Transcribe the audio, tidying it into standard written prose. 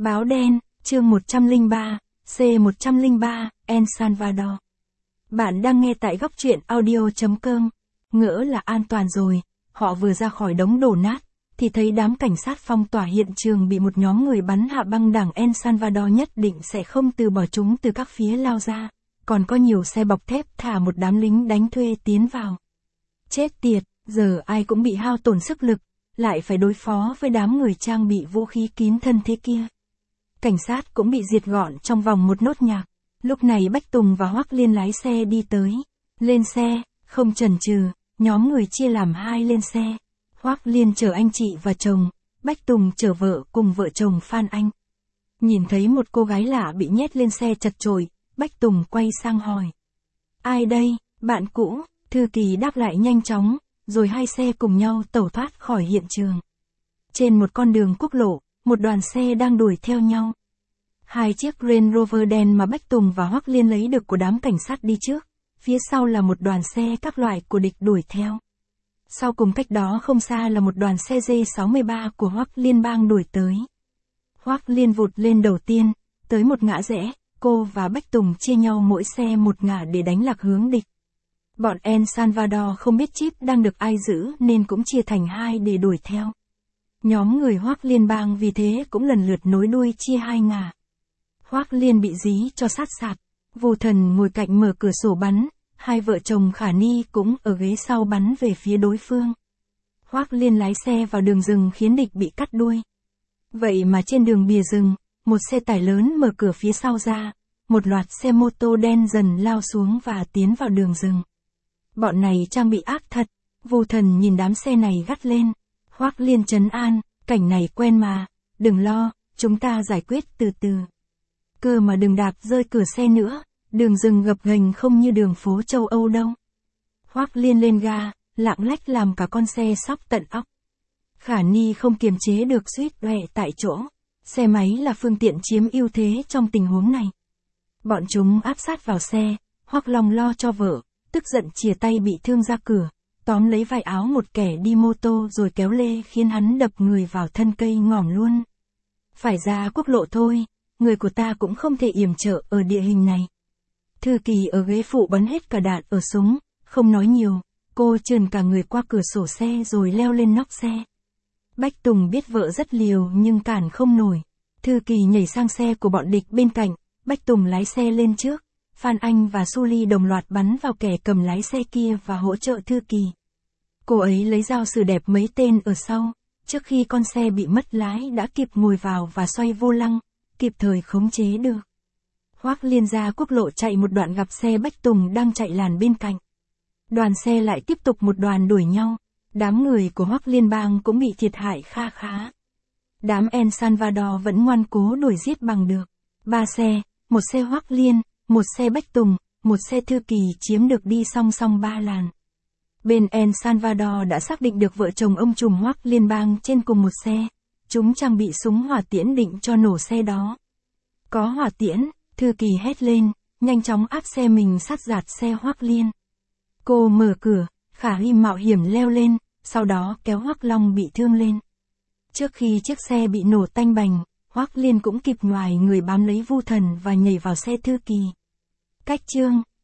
Báo đen, chương 103, C103, El Salvador. Bạn đang nghe tại góc truyện audio.com. Ngỡ là an toàn rồi, họ vừa ra khỏi đống đổ nát, thì thấy đám cảnh sát phong tỏa hiện trường bị một nhóm người bắn hạ băng đảng El Salvador nhất định sẽ không từ bỏ chúng từ các phía lao ra. Còn có nhiều xe bọc thép thả một đám lính đánh thuê tiến vào. Chết tiệt, giờ ai cũng bị hao tổn sức lực, lại phải đối phó với đám người trang bị vũ khí kín thân thế kia. Cảnh sát cũng bị diệt gọn trong vòng một nốt nhạc. Lúc này Bách Tùng và Hoắc Liên lái xe đi tới. Lên xe, không chần chừ, nhóm người chia làm hai lên xe. Hoắc Liên chở anh chị và chồng, Bách Tùng chở vợ cùng vợ chồng Phan Anh. Nhìn thấy một cô gái lạ bị nhét lên xe chật chội, Bách Tùng quay sang hỏi. Ai đây, bạn cũ? Thư ký đáp lại nhanh chóng, rồi hai xe cùng nhau tẩu thoát khỏi hiện trường. Trên một con đường quốc lộ, một đoàn xe đang đuổi theo nhau. Hai chiếc Range Rover đen mà Bách Tùng và Hoắc Liên lấy được của đám cảnh sát đi trước, phía sau là một đoàn xe các loại của địch đuổi theo. Sau cùng cách đó không xa là một đoàn xe J63 của Hoắc Liên bang đuổi tới. Hoắc Liên vụt lên đầu tiên, tới một ngã rẽ, cô và Bách Tùng chia nhau mỗi xe một ngả để đánh lạc hướng địch. Bọn El Salvador không biết chip đang được ai giữ nên cũng chia thành hai để đuổi theo. Nhóm người Hoắc Liên bang vì thế cũng lần lượt nối đuôi chia hai ngả. Hoắc Liên bị dí cho sát sạt, Vô Thần ngồi cạnh mở cửa sổ bắn, hai vợ chồng Khả Ni cũng ở ghế sau bắn về phía đối phương. Hoắc Liên lái xe vào đường rừng khiến địch bị cắt đuôi. Vậy mà trên đường bìa rừng, một xe tải lớn mở cửa phía sau ra, một loạt xe mô tô đen dần lao xuống và tiến vào đường rừng. Bọn này trang bị ác thật, Vô Thần nhìn đám xe này gắt lên. Hoắc Liên trấn an, cảnh này quen mà, đừng lo, chúng ta giải quyết từ từ. Cơ mà đừng đạp rơi cửa xe nữa, đường rừng gập ghềnh không như đường phố châu Âu đâu. Hoắc Liên lên ga, lạng lách làm cả con xe sóc tận óc. Khả Ni không kiềm chế được suýt loè tại chỗ. Xe máy là phương tiện chiếm ưu thế trong tình huống này. Bọn chúng áp sát vào xe, Hoắc Long lo cho vợ, tức giận chìa tay bị thương ra cửa, tóm lấy vai áo một kẻ đi mô tô rồi kéo lê khiến hắn đập người vào thân cây ngỏm luôn. Phải ra quốc lộ thôi, người của ta cũng không thể yểm trợ ở địa hình này. Thư ký ở ghế phụ bắn hết cả đạn ở súng, không nói nhiều, cô trườn cả người qua cửa sổ xe rồi leo lên nóc xe. Bách Tùng biết vợ rất liều nhưng cản không nổi. Thư ký nhảy sang xe của bọn địch bên cạnh, Bách Tùng lái xe lên trước. Phan Anh và Suli đồng loạt bắn vào kẻ cầm lái xe kia và hỗ trợ Thư ký. Cô ấy lấy dao xử đẹp mấy tên ở sau, trước khi con xe bị mất lái đã kịp ngồi vào và xoay vô lăng, kịp thời khống chế được. Hoắc Liên ra quốc lộ chạy một đoạn gặp xe Bách Tùng đang chạy làn bên cạnh. Đoàn xe lại tiếp tục một đoàn đuổi nhau, đám người của Hoắc Liên bang cũng bị thiệt hại kha khá. Đám El Salvador vẫn ngoan cố đuổi giết bằng được. 3 xe, một xe Hoắc Liên, một xe Bách Tùng, một xe Thư ký chiếm được đi song song 3 làn. Bên El Salvador đã xác định được vợ chồng ông trùm Hoắc Liên bang trên cùng một xe. Chúng trang bị súng hỏa tiễn định cho nổ xe đó. Có hỏa tiễn, Thư ký hét lên, nhanh chóng áp xe mình sát giạt xe Hoắc Liên. Cô mở cửa, Khả Hi mạo hiểm leo lên, sau đó kéo Hoắc Long bị thương lên. Trước khi chiếc xe bị nổ tanh bành, Hoắc Liên cũng kịp ngoài người bám lấy Vô Thần và nhảy vào xe Thư ký. Cách chương